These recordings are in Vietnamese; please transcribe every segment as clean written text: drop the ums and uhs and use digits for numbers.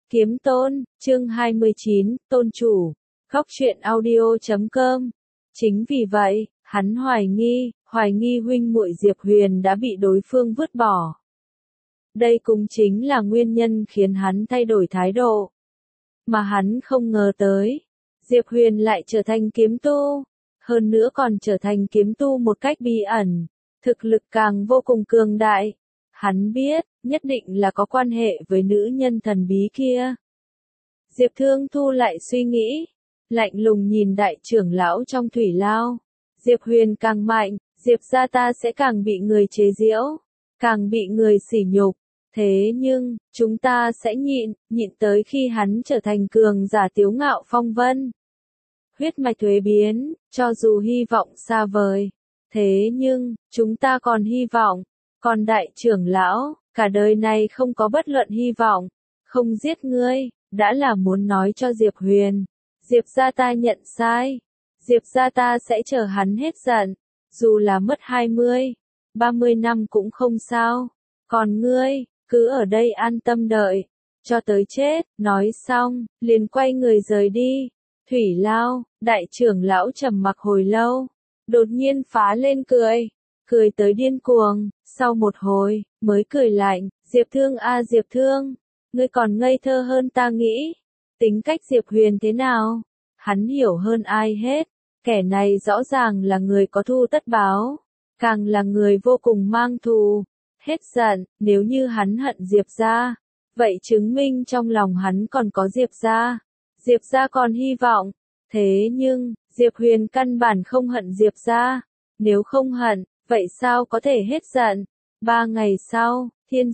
Kiếm Tôn, chương 29, Tôn Chủ, Góc truyện audio.com. Chính vì vậy, hắn hoài nghi huynh muội Diệp Huyền đã bị đối phương vứt bỏ. Đây cũng chính là nguyên nhân khiến hắn thay đổi thái độ. Mà hắn không ngờ tới, Diệp Huyền lại trở thành kiếm tu, hơn nữa còn trở thành kiếm tu một cách bí ẩn, thực lực càng vô cùng cường đại. Hắn biết, nhất định là có quan hệ với nữ nhân thần bí kia. Diệp Thương thu lại suy nghĩ, lạnh lùng nhìn đại trưởng lão trong thủy lao. Diệp Huyền càng mạnh, Diệp gia ta sẽ càng bị người chế giễu, càng bị người sỉ nhục. Thế nhưng, chúng ta sẽ nhịn tới khi hắn trở thành cường giả tiếu ngạo phong vân. Huyết mạch thuế biến, cho dù hy vọng xa vời. Thế nhưng, chúng ta còn hy vọng. Còn đại trưởng lão, cả đời này không có bất luận hy vọng. Không giết ngươi, đã là muốn nói cho Diệp Huyền. Diệp gia ta nhận sai. Diệp gia ta sẽ chờ hắn hết giận. Dù là mất 20, 30 năm cũng không sao. Còn ngươi, cứ ở đây an tâm đợi. Cho tới chết, nói xong, liền quay người rời đi. Thủy lao, đại trưởng lão trầm mặc hồi lâu. Đột nhiên phá lên cười tới điên cuồng, sau một hồi, mới cười lạnh, Diệp Thương a Diệp Thương, ngươi còn ngây thơ hơn ta nghĩ. Tính cách Diệp Huyền thế nào? Hắn hiểu hơn ai hết, kẻ này rõ ràng là người có thù tất báo, càng là người vô cùng mang thù. Hết giận, nếu như hắn hận Diệp gia, vậy chứng minh trong lòng hắn còn có Diệp gia. Diệp gia còn hy vọng, thế nhưng, Diệp Huyền căn bản không hận Diệp gia. Nếu không hận, vậy sao có thể hết giận? 3 ngày sau, Thiên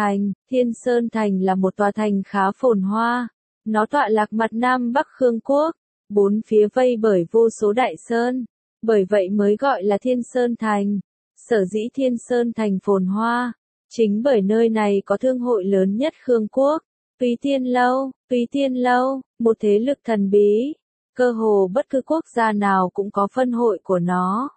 Sơn Thành là một tòa thành khá phồn hoa. Nó tọa lạc mặt Nam Bắc Khương Quốc, bốn phía vây bởi vô số đại sơn. Bởi vậy mới gọi là Thiên Sơn Thành. Sở dĩ Thiên Sơn Thành phồn hoa, chính bởi nơi này có thương hội lớn nhất Khương Quốc. Túy Tiên Lâu, một thế lực thần bí. Cơ hồ bất cứ quốc gia nào cũng có phân hội của nó.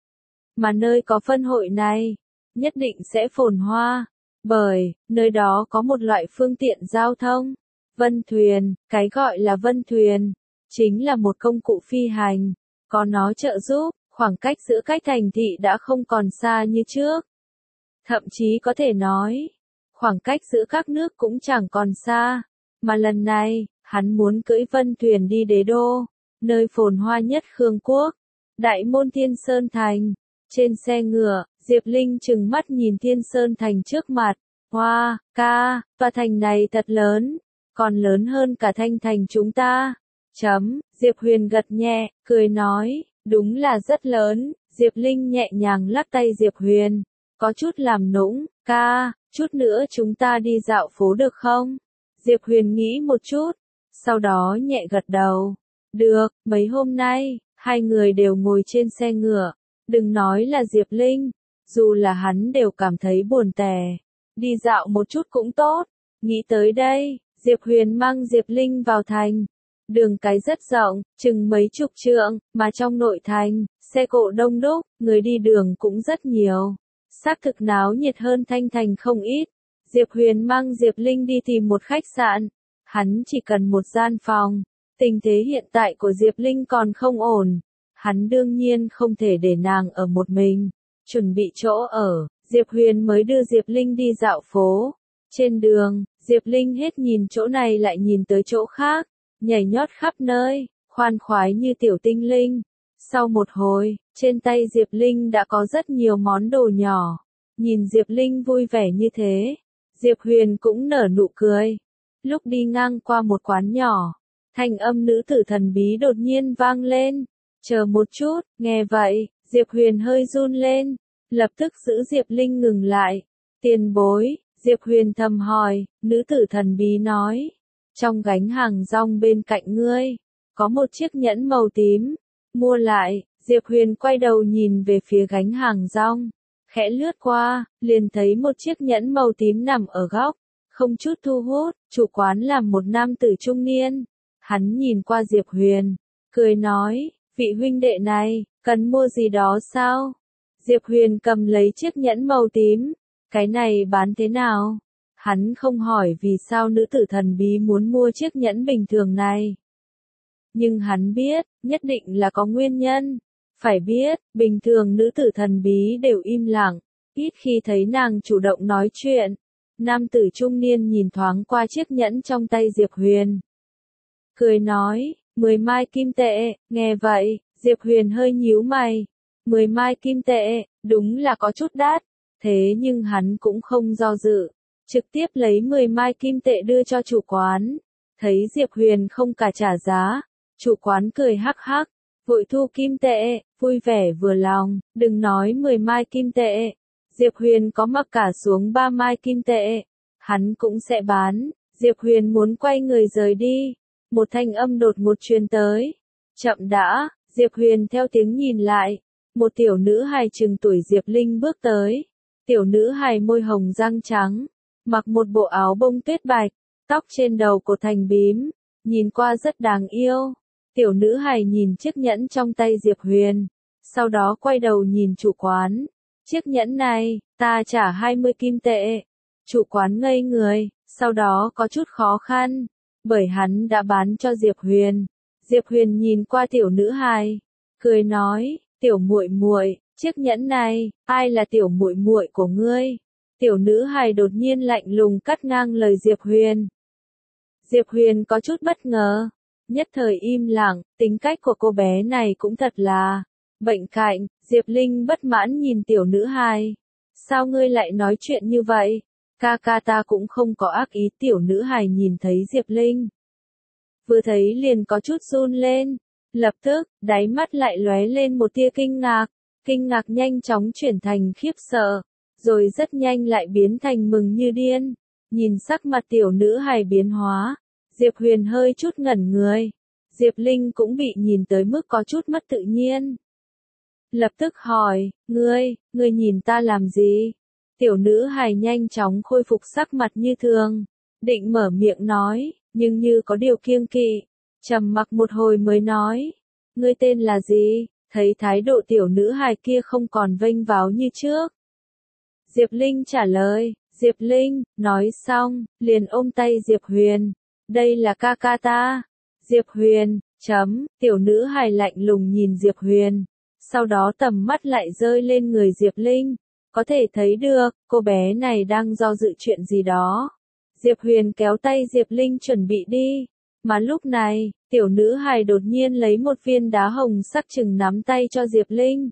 Mà nơi có phân hội này, nhất định sẽ phồn hoa, bởi, nơi đó có một loại phương tiện giao thông. Vân thuyền, cái gọi là vân thuyền, chính là một công cụ phi hành, có nó trợ giúp, khoảng cách giữa các thành thị đã không còn xa như trước. Thậm chí có thể nói, khoảng cách giữa các nước cũng chẳng còn xa, mà lần này, hắn muốn cưỡi vân thuyền đi đế đô, nơi phồn hoa nhất Khương Quốc, đại môn Thiên Sơn Thành. Trên xe ngựa, Diệp Linh trừng mắt nhìn Thiên Sơn Thành trước mặt. Hoa, tòa thành này thật lớn, còn lớn hơn cả Thanh Thành chúng ta. Diệp Huyền gật nhẹ, cười nói, đúng là rất lớn. Diệp Linh nhẹ nhàng lắc tay Diệp Huyền, có chút làm nũng, chút nữa chúng ta đi dạo phố được không? Diệp Huyền nghĩ một chút, sau đó nhẹ gật đầu. Được, mấy hôm nay, hai người đều ngồi trên xe ngựa. Đừng nói là Diệp Linh, dù là hắn đều cảm thấy buồn tẻ. Đi dạo một chút cũng tốt. Nghĩ tới đây, Diệp Huyền mang Diệp Linh vào thành. Đường cái rất rộng, chừng mấy chục trượng, mà trong nội thành, xe cộ đông đúc, người đi đường cũng rất nhiều. Xác thực náo nhiệt hơn Thanh Thành không ít. Diệp Huyền mang Diệp Linh đi tìm một khách sạn. Hắn chỉ cần một gian phòng. Tình thế hiện tại của Diệp Linh còn không ổn. Hắn đương nhiên không thể để nàng ở một mình. Chuẩn bị chỗ ở, Diệp Huyền mới đưa Diệp Linh đi dạo phố. Trên đường, Diệp Linh hết nhìn chỗ này lại nhìn tới chỗ khác, nhảy nhót khắp nơi, khoan khoái như tiểu tinh linh. Sau một hồi, trên tay Diệp Linh đã có rất nhiều món đồ nhỏ. Nhìn Diệp Linh vui vẻ như thế, Diệp Huyền cũng nở nụ cười. Lúc đi ngang qua một quán nhỏ, thanh âm nữ tử thần bí đột nhiên vang lên. Chờ một chút, nghe vậy, Diệp Huyền hơi run lên, lập tức giữ Diệp Linh ngừng lại. Tiền bối, Diệp Huyền thầm hỏi, nữ tử thần bí nói. Trong gánh hàng rong bên cạnh ngươi, có một chiếc nhẫn màu tím. Mua lại, Diệp Huyền quay đầu nhìn về phía gánh hàng rong. Khẽ lướt qua, liền thấy một chiếc nhẫn màu tím nằm ở góc. Không chút thu hút, chủ quán là một nam tử trung niên. Hắn nhìn qua Diệp Huyền, cười nói. Vị huynh đệ này, cần mua gì đó sao? Diệp Huyền cầm lấy chiếc nhẫn màu tím. Cái này bán thế nào? Hắn không hỏi vì sao nữ tử thần bí muốn mua chiếc nhẫn bình thường này. Nhưng hắn biết, nhất định là có nguyên nhân. Phải biết, bình thường nữ tử thần bí đều im lặng, ít khi thấy nàng chủ động nói chuyện. Nam tử trung niên nhìn thoáng qua chiếc nhẫn trong tay Diệp Huyền. Cười nói, 10 mai kim tệ, nghe vậy, Diệp Huyền hơi nhíu mày. 10 mai kim tệ, đúng là có chút đắt, thế nhưng hắn cũng không do dự. Trực tiếp lấy 10 mai kim tệ đưa cho chủ quán. Thấy Diệp Huyền không cả trả giá, chủ quán cười hắc hắc, vội thu kim tệ, vui vẻ vừa lòng, đừng nói 10 mai kim tệ. Diệp Huyền có mặc cả xuống 3 mai kim tệ, hắn cũng sẽ bán. Diệp Huyền muốn quay người rời đi, một thanh âm đột ngột truyền tới. Chậm đã, Diệp Huyền theo tiếng nhìn lại, một tiểu nữ hài chừng tuổi Diệp Linh bước tới. Tiểu nữ hài môi hồng răng trắng, mặc một bộ áo bông tuyết bạch, tóc trên đầu cột thành bím, nhìn qua rất đáng yêu. Tiểu nữ hài nhìn chiếc nhẫn trong tay Diệp Huyền, sau đó quay đầu nhìn chủ quán. Chiếc nhẫn này, ta trả 20 kim tệ. Chủ quán ngây người, sau đó có chút khó khăn, bởi hắn đã bán cho Diệp Huyền. Diệp Huyền nhìn qua tiểu nữ hài, cười nói, tiểu muội muội, chiếc nhẫn này, ai là tiểu muội muội của ngươi? Tiểu nữ hài đột nhiên lạnh lùng cắt ngang lời Diệp Huyền. Diệp Huyền có chút bất ngờ, nhất thời im lặng, tính cách của cô bé này cũng thật là bệnh cạnh. Diệp Linh bất mãn nhìn tiểu nữ hài. Sao ngươi lại nói chuyện như vậy? Ca ca ta cũng không có ác ý. Tiểu nữ hài nhìn thấy Diệp Linh, vừa thấy liền có chút run lên, lập tức, đáy mắt lại lóe lên một tia kinh ngạc nhanh chóng chuyển thành khiếp sợ, rồi rất nhanh lại biến thành mừng như điên. Nhìn sắc mặt tiểu nữ hài biến hóa, Diệp Huyền hơi chút ngẩn người. Diệp Linh cũng bị nhìn tới mức có chút mất tự nhiên. Lập tức hỏi, ngươi nhìn ta làm gì? Tiểu nữ hài nhanh chóng khôi phục sắc mặt như thường, định mở miệng nói, nhưng như có điều kiêng kỵ, trầm mặc một hồi mới nói, ngươi tên là gì? Thấy thái độ tiểu nữ hài kia không còn vênh váo như trước. Diệp Linh trả lời, Diệp Linh, nói xong, liền ôm tay Diệp Huyền, đây là ca ca ta. Diệp Huyền, tiểu nữ hài lạnh lùng nhìn Diệp Huyền, sau đó tầm mắt lại rơi lên người Diệp Linh, có thể thấy được, cô bé này đang do dự chuyện gì đó. Diệp Huyền kéo tay Diệp Linh chuẩn bị đi, mà lúc này, tiểu nữ hài đột nhiên lấy một viên đá hồng sắc chừng nắm tay cho Diệp Linh.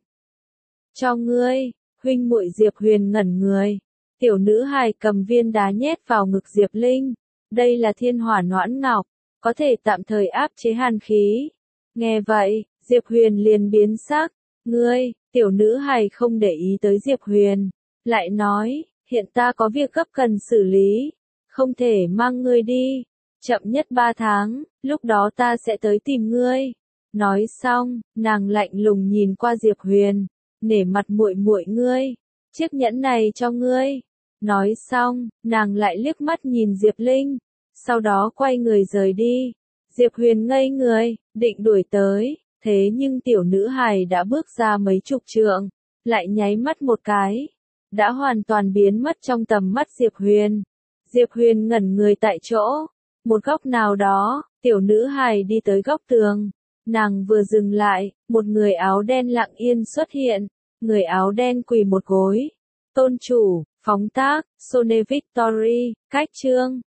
Cho ngươi, huynh muội. Diệp Huyền ngẩn người, tiểu nữ hài cầm viên đá nhét vào ngực Diệp Linh, đây là thiên hỏa noãn ngọc, có thể tạm thời áp chế hàn khí. Nghe vậy, Diệp Huyền liền biến sắc, ngươi, tiểu nữ hài không để ý tới Diệp Huyền, lại nói, hiện ta có việc gấp cần xử lý, không thể mang ngươi đi, chậm nhất 3 tháng, lúc đó ta sẽ tới tìm ngươi. Nói xong, nàng lạnh lùng nhìn qua Diệp Huyền, nể mặt muội muội ngươi, chiếc nhẫn này cho ngươi. Nói xong, nàng lại liếc mắt nhìn Diệp Linh, sau đó quay người rời đi. Diệp Huyền ngây người, định đuổi tới, thế nhưng tiểu nữ hài đã bước ra mấy chục trượng, lại nháy mắt một cái, đã hoàn toàn biến mất trong tầm mắt Diệp Huyền. Diệp Huyền ngẩn người tại chỗ, một góc nào đó, tiểu nữ hài đi tới góc tường, nàng vừa dừng lại, một người áo đen lặng yên xuất hiện, người áo đen quỳ một gối. Tôn chủ, phóng tác, Sone Victory, cách chương